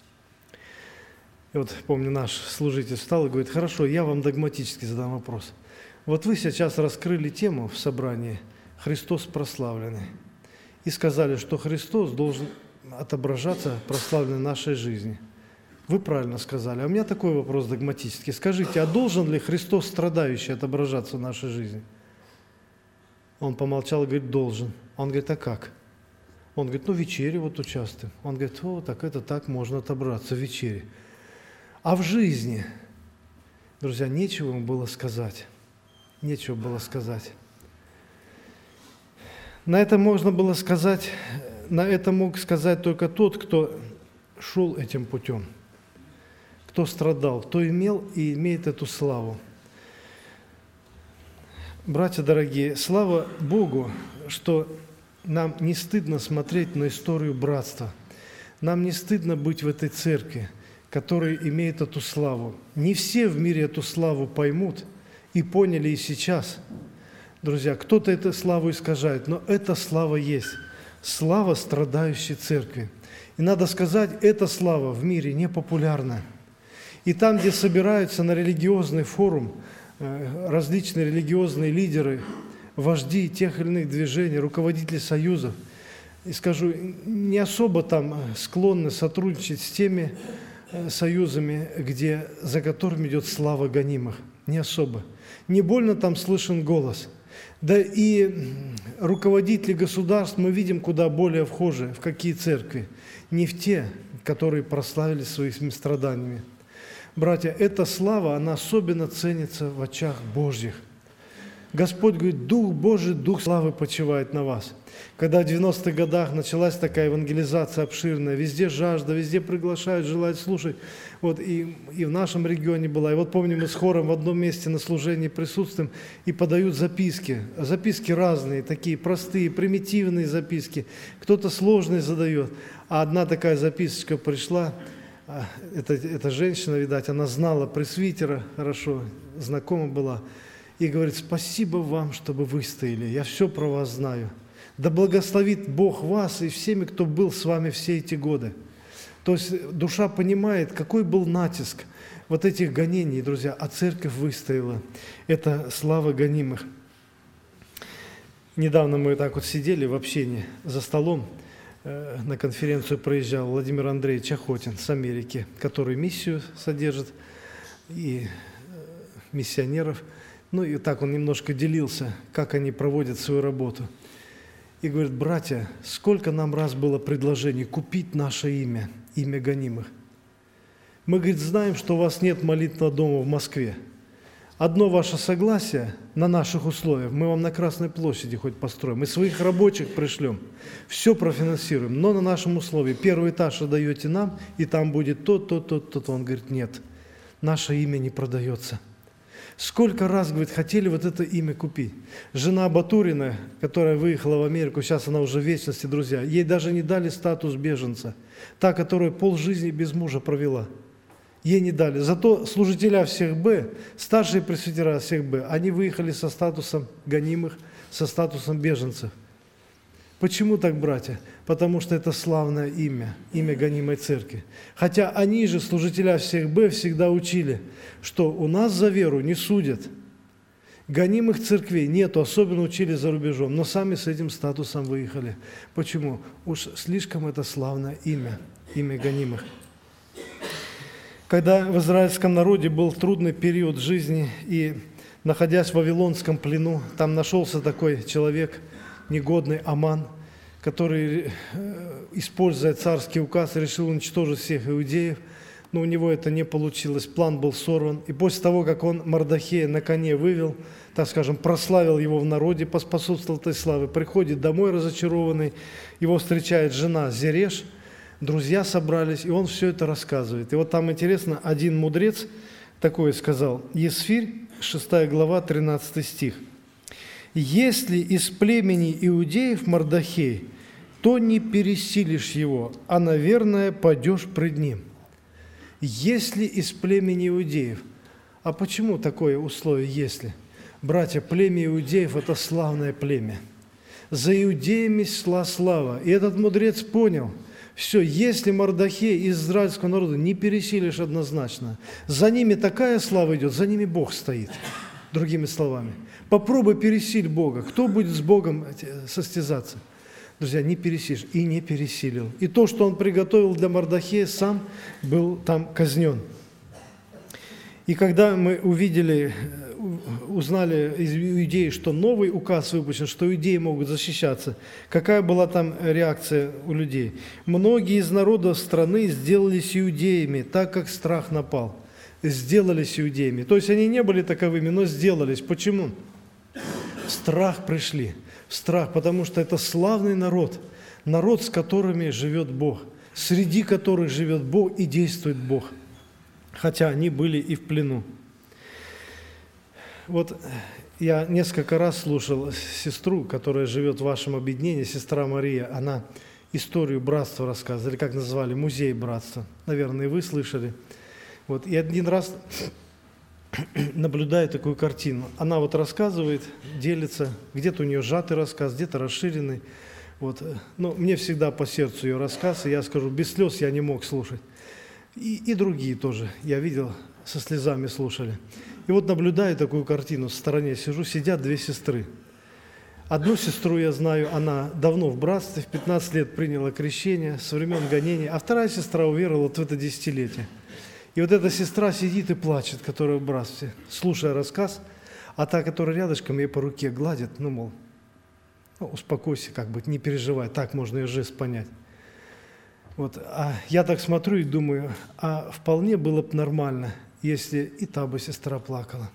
И вот помню, наш служитель встал и говорит: хорошо, я вам догматически задам вопрос. Вот вы сейчас раскрыли тему в собрании «Христос прославленный» и сказали, что Христос должен отображаться прославленной нашей жизни. Вы правильно сказали. А у меня такой вопрос догматический. Скажите, а должен ли Христос страдающий отображаться в нашей жизни? Он помолчал и говорит: должен. Он говорит: а как? Он говорит: ну, в вечере вот участвуем. Он говорит: о, так это так можно отобраться в вечере. А в жизни, друзья, нечего ему было сказать. Нечего было сказать. На это можно было сказать, на это мог сказать только тот, кто шел этим путем, кто страдал, кто имел и имеет эту славу. Братья дорогие, слава Богу, что нам не стыдно смотреть на историю братства. Нам не стыдно быть в этой церкви, которая имеет эту славу. Не все в мире эту славу поймут и поняли и сейчас. Друзья, кто-то эту славу искажает, но эта слава есть. Слава страдающей церкви. И надо сказать, эта слава в мире не популярна. И там, где собираются на религиозный форум различные религиозные лидеры, вожди тех или иных движений, руководители союзов, и скажу, не особо там склонны сотрудничать с теми союзами, где, за которыми идет слава гонимых. Не особо. Не больно там слышен голос. Да и руководители государств мы видим куда более вхожи, в какие церкви. Не в те, которые прославились своими страданиями. Братья, эта слава, она особенно ценится в очах Божьих. Господь говорит: Дух Божий, Дух славы почивает на вас. Когда в девяностых годах началась такая евангелизация обширная, везде жажда, везде приглашают, желают слушать. Вот и, и в нашем регионе была. И вот помню, мы с хором в одном месте на служении присутствуем и подают записки. Записки разные, такие простые, примитивные записки. Кто-то сложные задает. А одна такая записочка пришла, эта, эта женщина, видать, она знала пресвитера хорошо, знакома была. И говорит: спасибо вам, что вы выстояли, я все про вас знаю. Да благословит Бог вас и всеми, кто был с вами все эти годы. То есть душа понимает, какой был натиск вот этих гонений, друзья, а церковь выстояла. Это слава гонимых. Недавно мы так вот сидели в общении за столом, э, на конференцию проезжал Владимир Андреевич Охотин с Америки, который миссию содержит и э, миссионеров. Ну и так он немножко делился, как они проводят свою работу. И говорит: братья, сколько нам раз было предложений купить наше имя, имя гонимых. Мы, говорит, знаем, что у вас нет молитвенного дома в Москве. Одно ваше согласие на наших условиях, мы вам на Красной площади хоть построим, мы своих рабочих пришлем, все профинансируем, но на нашем условии. Первый этаж отдаете нам, и там будет то, то, то, то, то. Он говорит: нет, наше имя не продается. Сколько раз, говорит, хотели вот это имя купить. Жена Батурина, которая выехала в Америку, сейчас она уже в вечности, друзья, ей даже не дали статус беженца. Та, которая полжизни без мужа провела. Ей не дали. Зато служителя всех Б, старшие пресвитера всех Б, они выехали со статусом гонимых, со статусом беженцев. Почему так, братья? Потому что это славное имя, имя гонимой церкви. Хотя они же, служителя всех Б, всегда учили, что у нас за веру не судят. Гонимых церквей нету, особенно учили за рубежом, но сами с этим статусом выехали. Почему? Уж слишком это славное имя, имя гонимых. Когда в израильском народе был трудный период жизни, и, находясь в вавилонском плену, там нашелся такой человек, негодный Аман, который, используя царский указ, решил уничтожить всех иудеев, но у него это не получилось, план был сорван. И после того, как он Мардохея на коне вывел, так скажем, прославил его в народе, поспособствовал этой славе, приходит домой разочарованный, его встречает жена Зереш, друзья собрались, и он все это рассказывает. И вот там интересно, один мудрец такое сказал, Есфирь, шестая глава, тринадцатый стих. «Если из племени иудеев Мардохей, то не пересилишь его, а, наверное, падешь пред ним». Если из племени иудеев. А почему такое условие «если»? Братья, племя иудеев – это славное племя. За иудеями шла слава. И этот мудрец понял, все, если Мардохей из израильского народа не пересилишь однозначно, за ними такая слава идет, за ними Бог стоит. Другими словами, попробуй пересиль Бога. Кто будет с Богом состязаться? Друзья, не пересилишь. И не пересилил. И то, что он приготовил для Мардохея, сам был там казнен. И когда мы увидели, узнали из иудеи, что новый указ выпущен, что иудеи могут защищаться, какая была там реакция у людей? Многие из народов страны сделались иудеями, так как страх напал. Сделались иудеями. То есть они не были таковыми, но сделались. Почему? В страх пришли. В страх, потому что это славный народ. Народ, с которыми живет Бог. Среди которых живет Бог и действует Бог. Хотя они были и в плену. Вот я несколько раз слушал сестру, которая живет в вашем объединении, сестра Мария. Она историю братства рассказывала, или как назвали, музей братства. Наверное, и вы слышали. Вот, и один раз наблюдаю такую картину. Она вот рассказывает, делится, где-то у нее сжатый рассказ, где-то расширенный. Вот. Но мне всегда по сердцу ее рассказ, и я скажу, без слез я не мог слушать. И, и другие тоже, я видел, со слезами слушали. И вот наблюдаю такую картину, в стороне сижу, сидят две сестры. Одну сестру я знаю, она давно в братстве, в пятнадцать лет приняла крещение, со времен гонения, а вторая сестра уверовала вот в это десятилетие. И вот эта сестра сидит и плачет, которая в братстве, слушая рассказ, а та, которая рядышком, ей по руке гладит, ну, мол, ну, успокойся, как бы, не переживай, так можно ее жест понять. Вот, а я так смотрю и думаю, а вполне было бы нормально, если и та бы сестра плакала.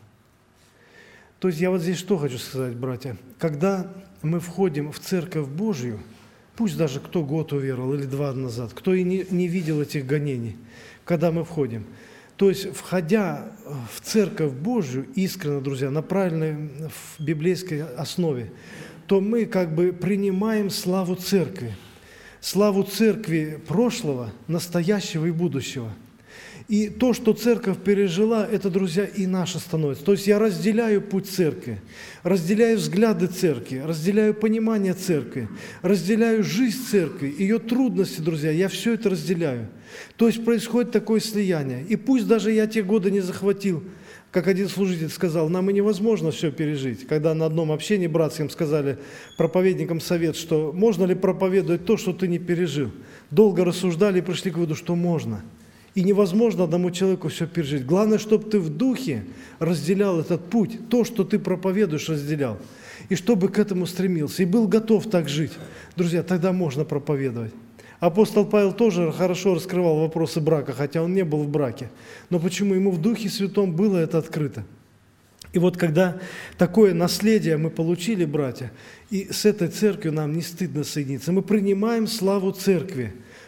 То есть я вот здесь что хочу сказать, братья, когда мы входим в Церковь Божью, пусть даже кто год уверовал или два назад, кто и не, не видел этих гонений, когда мы входим. То есть, входя в Церковь Божью, искренне, друзья, на правильной в библейской основе, то мы как бы принимаем славу Церкви. Славу Церкви прошлого, настоящего и будущего. И то, что Церковь пережила, это, друзья, и наше становится. То есть я разделяю путь Церкви, разделяю взгляды Церкви, разделяю понимание Церкви, разделяю жизнь Церкви, ее трудности, друзья, я все это разделяю. То есть происходит такое слияние. И пусть даже я те годы не захватил, как один служитель сказал, нам и невозможно все пережить. Когда на одном общении братском сказали проповедникам совет, что можно ли проповедовать то, что ты не пережил. Долго рассуждали и пришли к выводу, что можно. И невозможно одному человеку все пережить. Главное, чтобы ты в духе разделял этот путь, то, что ты проповедуешь, разделял. И чтобы к этому стремился, и был готов так жить. Друзья, тогда можно проповедовать. Апостол Павел тоже хорошо раскрывал вопросы брака, хотя он не был в браке. Но почему? Ему в Духе Святом было это открыто. И вот когда такое наследие мы получили, братья, и с этой церковью нам не стыдно соединиться, мы принимаем славу церкви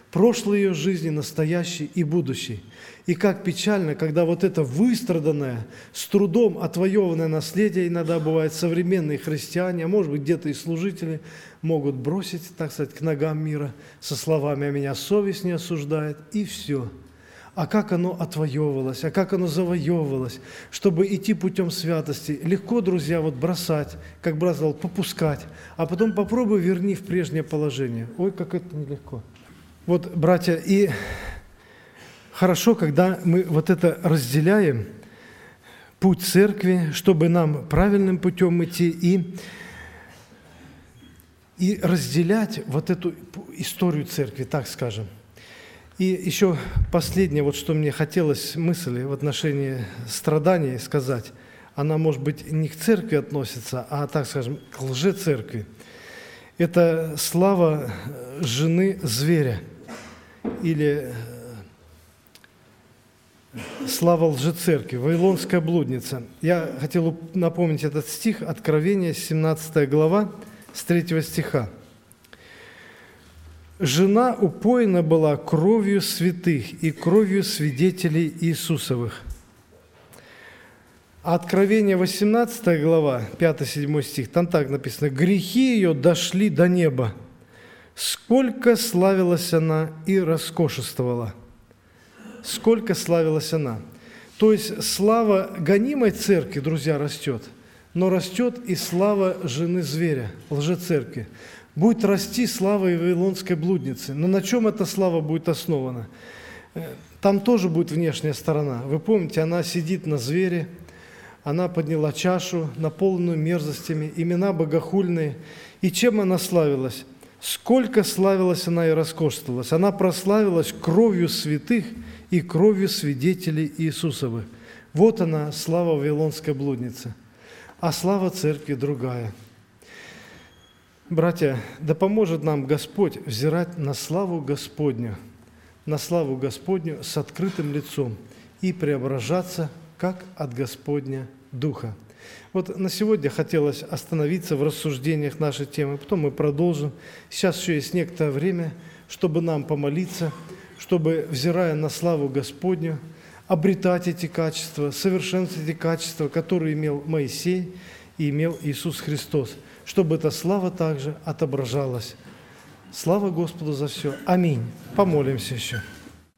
прошлой ее жизни, настоящей и будущей. И как печально, когда вот это выстраданное, с трудом отвоеванное наследие, иногда бывает современные христиане, а может быть где-то и служители, могут бросить, так сказать, к ногам мира со словами «а меня совесть не осуждает», и все. А как оно отвоевывалось, а как оно завоевывалось, чтобы идти путем святости. Легко, друзья, вот бросать, как брат сказал, попускать, а потом попробуй верни в прежнее положение. Ой, как это нелегко. Вот, братья, и хорошо, когда мы вот это разделяем, путь церкви, чтобы нам правильным путем идти и, и разделять вот эту историю церкви, так скажем. И еще последнее, вот что мне хотелось мысли в отношении страданий сказать, она, может быть, не к церкви относится, а, так скажем, к лжецеркви. Это слава жены зверя или слава лжецеркви, вавилонская блудница. Я хотел напомнить этот стих, Откровение, семнадцатая глава, с третьего стиха. «Жена упоена была кровью святых и кровью свидетелей Иисусовых». А Откровение, восемнадцатая глава, пятый-седьмой стих, там так написано: «Грехи ее дошли до неба, сколько славилась она и роскошествовала». Сколько славилась она. То есть слава гонимой церкви, друзья, растет, но растет и слава жены зверя, лжецеркви. Будет расти слава и вавилонской блудницы. Но на чем эта слава будет основана? Там тоже будет внешняя сторона. Вы помните, она сидит на звере, она подняла чашу, наполненную мерзостями, имена богохульные. И чем она славилась? Сколько славилась она и роскошествовалась. Она прославилась кровью святых и кровью свидетелей Иисусовых. Вот она, слава вавилонской блудницы. А слава церкви другая. Братья, да поможет нам Господь взирать на славу Господню, на славу Господню с открытым лицом и преображаться, как от Господня Духа. Вот на сегодня хотелось остановиться в рассуждениях нашей темы, потом мы продолжим. Сейчас еще есть некоторое время, чтобы нам помолиться, чтобы, взирая на славу Господню, обретать эти качества, совершенствовать эти качества, которые имел Моисей и имел Иисус Христос, чтобы эта слава также отображалась. Слава Господу за все. Аминь. Помолимся еще.